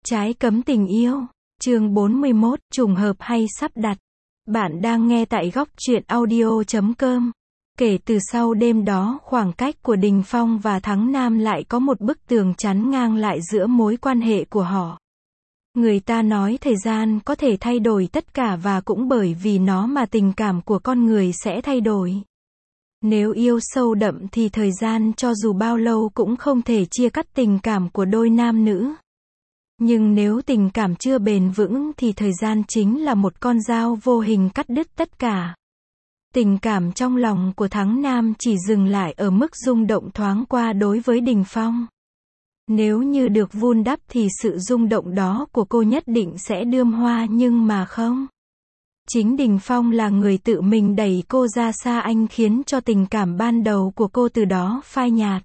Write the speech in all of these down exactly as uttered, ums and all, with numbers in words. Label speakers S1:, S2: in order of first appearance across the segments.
S1: Trái cấm tình yêu. Chương bốn mươi mốt, trùng hợp hay sắp đặt. Bạn đang nghe tại góc truyện audio chấm com. Kể từ sau đêm đó, khoảng cách của Đình Phong và Thắng Nam lại có một bức tường chắn ngang lại giữa mối quan hệ của họ. Người ta nói thời gian có thể thay đổi tất cả và cũng bởi vì nó mà tình cảm của con người sẽ thay đổi. Nếu yêu sâu đậm thì thời gian cho dù bao lâu cũng không thể chia cắt tình cảm của đôi nam nữ. Nhưng nếu tình cảm chưa bền vững thì thời gian chính là một con dao vô hình cắt đứt tất cả. Tình cảm trong lòng của Thắng Nam chỉ dừng lại ở mức rung động thoáng qua đối với Đình Phong. Nếu như được vun đắp thì sự rung động đó của cô nhất định sẽ đơm hoa, nhưng mà không. Chính Đình Phong là người tự mình đẩy cô ra xa anh, khiến cho tình cảm ban đầu của cô từ đó phai nhạt.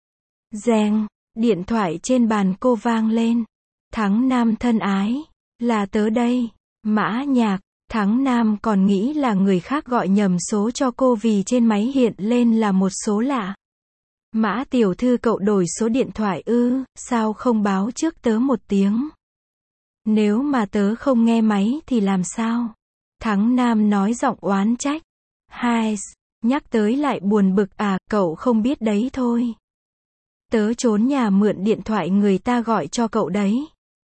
S1: Reng, điện thoại trên bàn cô vang lên. Thắng Nam thân ái, là tớ đây. Mã Nhạc. Thắng Nam còn nghĩ là người khác gọi nhầm số cho cô vì trên máy hiện lên là một số lạ. Mã tiểu thư, cậu đổi số điện thoại ư, sao không báo trước tớ một tiếng? Nếu mà tớ không nghe máy thì làm sao? Thắng Nam nói giọng oán trách. Hai, nhắc tới lại buồn bực à, cậu không biết đấy thôi. Tớ trốn nhà mượn điện thoại người ta gọi cho cậu đấy.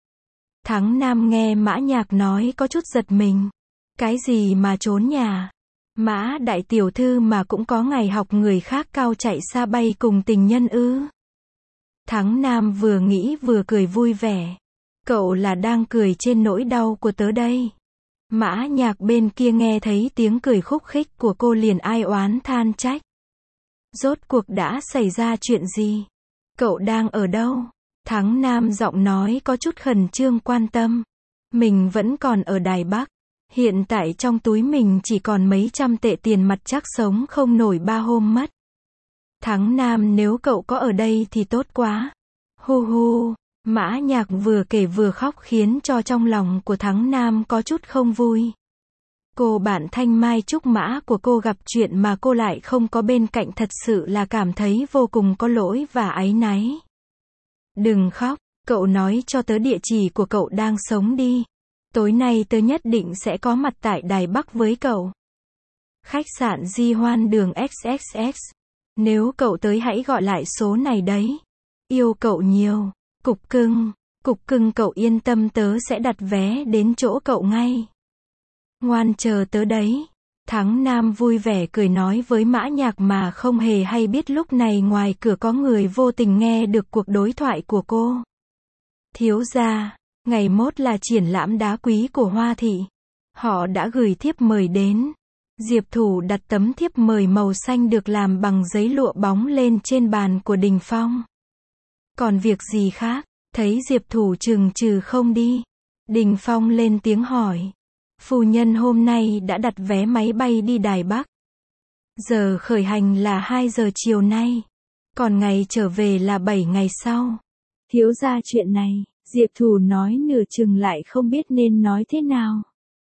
S1: Thắng Nam nghe Mã Nhạc nói có chút giật mình. Cái gì mà trốn nhà? Mã đại tiểu thư mà cũng có ngày học người khác cao chạy xa bay cùng tình nhân ư? Thắng Nam vừa nghĩ vừa cười vui vẻ. Cậu là đang cười trên nỗi đau của tớ đây. Mã Nhạc bên kia nghe thấy tiếng cười khúc khích của cô liền ai oán than trách. Rốt cuộc đã xảy ra chuyện gì? Cậu đang ở đâu? Thắng Nam giọng nói có chút khẩn trương quan tâm. Mình vẫn còn ở Đài Bắc. Hiện tại trong túi mình chỉ còn mấy trăm tệ tiền mặt, chắc sống không nổi ba hôm mất. Thắng Nam, nếu cậu có ở đây thì tốt quá. Hu hu. Mã Nhạc vừa kể vừa khóc khiến cho trong lòng của Thắng Nam có chút không vui. Cô bạn Thanh Mai Trúc Mã của cô gặp chuyện mà cô lại không có bên cạnh, thật sự là cảm thấy vô cùng có lỗi và áy náy. Đừng khóc, cậu nói cho tớ địa chỉ của cậu đang sống đi. Tối nay tớ nhất định sẽ có mặt tại Đài Bắc với cậu. Khách sạn Di Hoan đường ích ích ích. Nếu cậu tới hãy gọi lại số này đấy. Yêu cậu nhiều. Cục cưng. Cục cưng, cậu yên tâm, tớ sẽ đặt vé đến chỗ cậu ngay. Ngoan chờ tớ đấy. Thắng Nam vui vẻ cười nói với Mã Nhạc mà không hề hay biết lúc này ngoài cửa có người vô tình nghe được cuộc đối thoại của cô. Thiếu gia, ngày mốt là triển lãm đá quý của Hoa Thị. Họ đã gửi thiếp mời đến. Diệp Thủ đặt tấm thiếp mời màu xanh được làm bằng giấy lụa bóng lên trên bàn của Đình Phong. Còn việc gì khác? Thấy Diệp Thủ chừng chừ không đi, Đình Phong lên tiếng hỏi. Phu nhân hôm nay đã đặt vé máy bay đi Đài Bắc. Giờ khởi hành là hai giờ chiều nay. Còn ngày trở về là bảy ngày sau. Thiếu gia, chuyện này, Diệp Thủ nói nửa chừng lại không biết nên nói thế nào.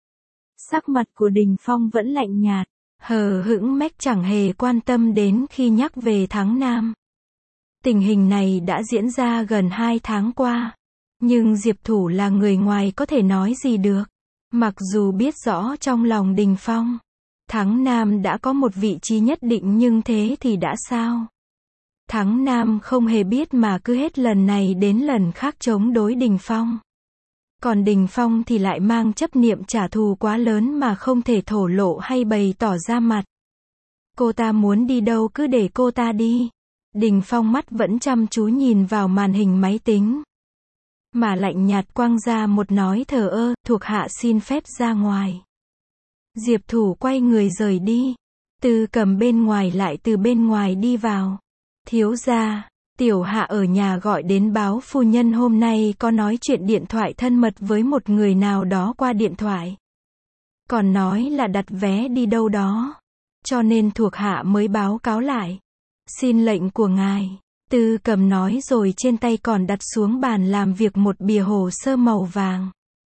S1: Sắc mặt của Đình Phong vẫn lạnh nhạt, hờ hững mech, chẳng hề quan tâm đến khi nhắc về Thắng Nam. Tình hình này đã diễn ra gần hai tháng qua. Nhưng Diệp Thủ là người ngoài có thể nói gì được. Mặc dù biết rõ trong lòng Đình Phong, Thắng Nam đã có một vị trí nhất định, nhưng thế thì đã sao? Thắng Nam không hề biết mà cứ hết lần này đến lần khác chống đối Đình Phong. Còn Đình Phong thì lại mang chấp niệm trả thù quá lớn mà không thể thổ lộ hay bày tỏ ra mặt. Cô ta muốn đi đâu cứ để cô ta đi. Đình Phong mắt vẫn chăm chú nhìn vào màn hình máy tính, mà lạnh nhạt quăng ra một nói thờ ơ, thuộc hạ xin phép ra ngoài. Diệp Thủ quay người rời đi. Tư Cầm bên ngoài lại từ bên ngoài đi vào. Thiếu gia, tiểu hạ ở nhà gọi đến báo phu nhân hôm nay có nói chuyện điện thoại thân mật với một người nào đó qua điện thoại. Còn nói là đặt vé đi đâu đó. Cho nên thuộc hạ mới báo cáo lại. Xin lệnh của ngài. Tư Cầm nói rồi trên tay còn đặt xuống bàn làm việc một bìa hồ sơ màu vàng.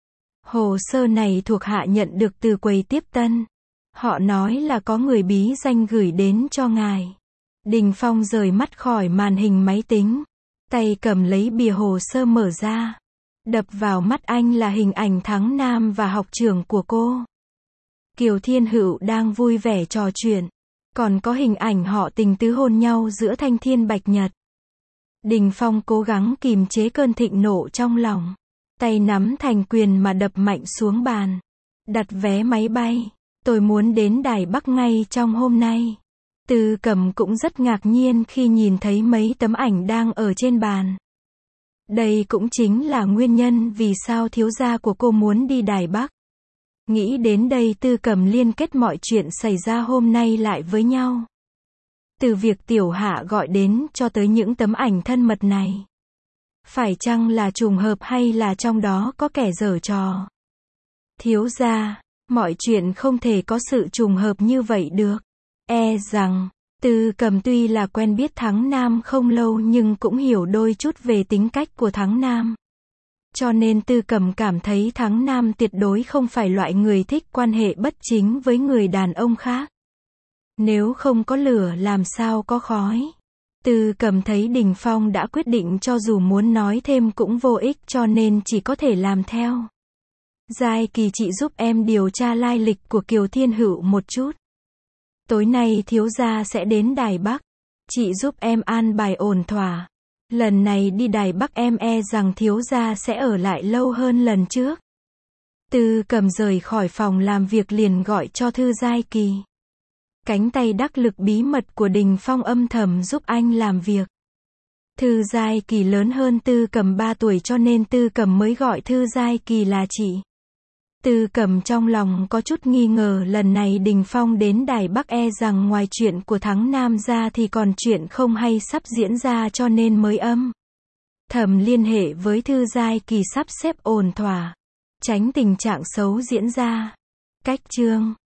S1: Hồ sơ này thuộc hạ nhận được từ quầy tiếp tân. Họ nói là có người bí danh gửi đến cho ngài. Đình Phong rời mắt khỏi màn hình máy tính. Tay cầm lấy bìa hồ sơ mở ra. Đập vào mắt anh là hình ảnh Thắng Nam và học trưởng của cô. Kiều Thiên Hữu đang vui vẻ trò chuyện. Còn có hình ảnh họ tình tứ hôn nhau giữa Thanh Thiên Bạch Nhật. Đình Phong cố gắng kìm chế cơn thịnh nộ trong lòng. Tay nắm thành quyền mà đập mạnh xuống bàn. Đặt vé máy bay. Tôi muốn đến Đài Bắc ngay trong hôm nay. Tư Cẩm cũng rất ngạc nhiên khi nhìn thấy mấy tấm ảnh đang ở trên bàn. Đây cũng chính là nguyên nhân vì sao thiếu gia của cô muốn đi Đài Bắc. Nghĩ đến đây Tư Cẩm liên kết mọi chuyện xảy ra hôm nay lại với nhau. Từ việc Tiểu Hạ gọi đến cho tới những tấm ảnh thân mật này. Phải chăng là trùng hợp hay là trong đó có kẻ giở trò? Thiếu gia, mọi chuyện không thể có sự trùng hợp như vậy được. E rằng, Tư Cẩm tuy là quen biết Thắng Nam không lâu nhưng cũng hiểu đôi chút về tính cách của Thắng Nam. Cho nên Tư Cẩm cảm thấy Thắng Nam tuyệt đối không phải loại người thích quan hệ bất chính với người đàn ông khác. Nếu không có lửa làm sao có khói. Tư Cẩm thấy Đình Phong đã quyết định cho dù muốn nói thêm cũng vô ích cho nên chỉ có thể làm theo. Giai Kỳ, chị giúp em điều tra lai lịch của Kiều Thiên Hữu một chút. Tối nay thiếu gia sẽ đến Đài Bắc. Chị giúp em an bài ổn thỏa. Lần này đi Đài Bắc em e rằng thiếu gia sẽ ở lại lâu hơn lần trước. Tư Cẩm rời khỏi phòng làm việc liền gọi cho Thư Giai Kỳ. Cánh tay đắc lực bí mật của Đình Phong âm thầm giúp anh làm việc. Thư Giai Kỳ lớn hơn Tư Cẩm ba tuổi cho nên Tư Cẩm mới gọi Thư Giai Kỳ là chị. Tư Cẩm trong lòng có chút nghi ngờ lần này Đình Phong đến Đài Bắc e rằng ngoài chuyện của Thắng Nam ra thì còn chuyện không hay sắp diễn ra cho nên mới âm thầm liên hệ với Thư Giai Kỳ sắp xếp ổn thỏa, tránh tình trạng xấu diễn ra. Cách chương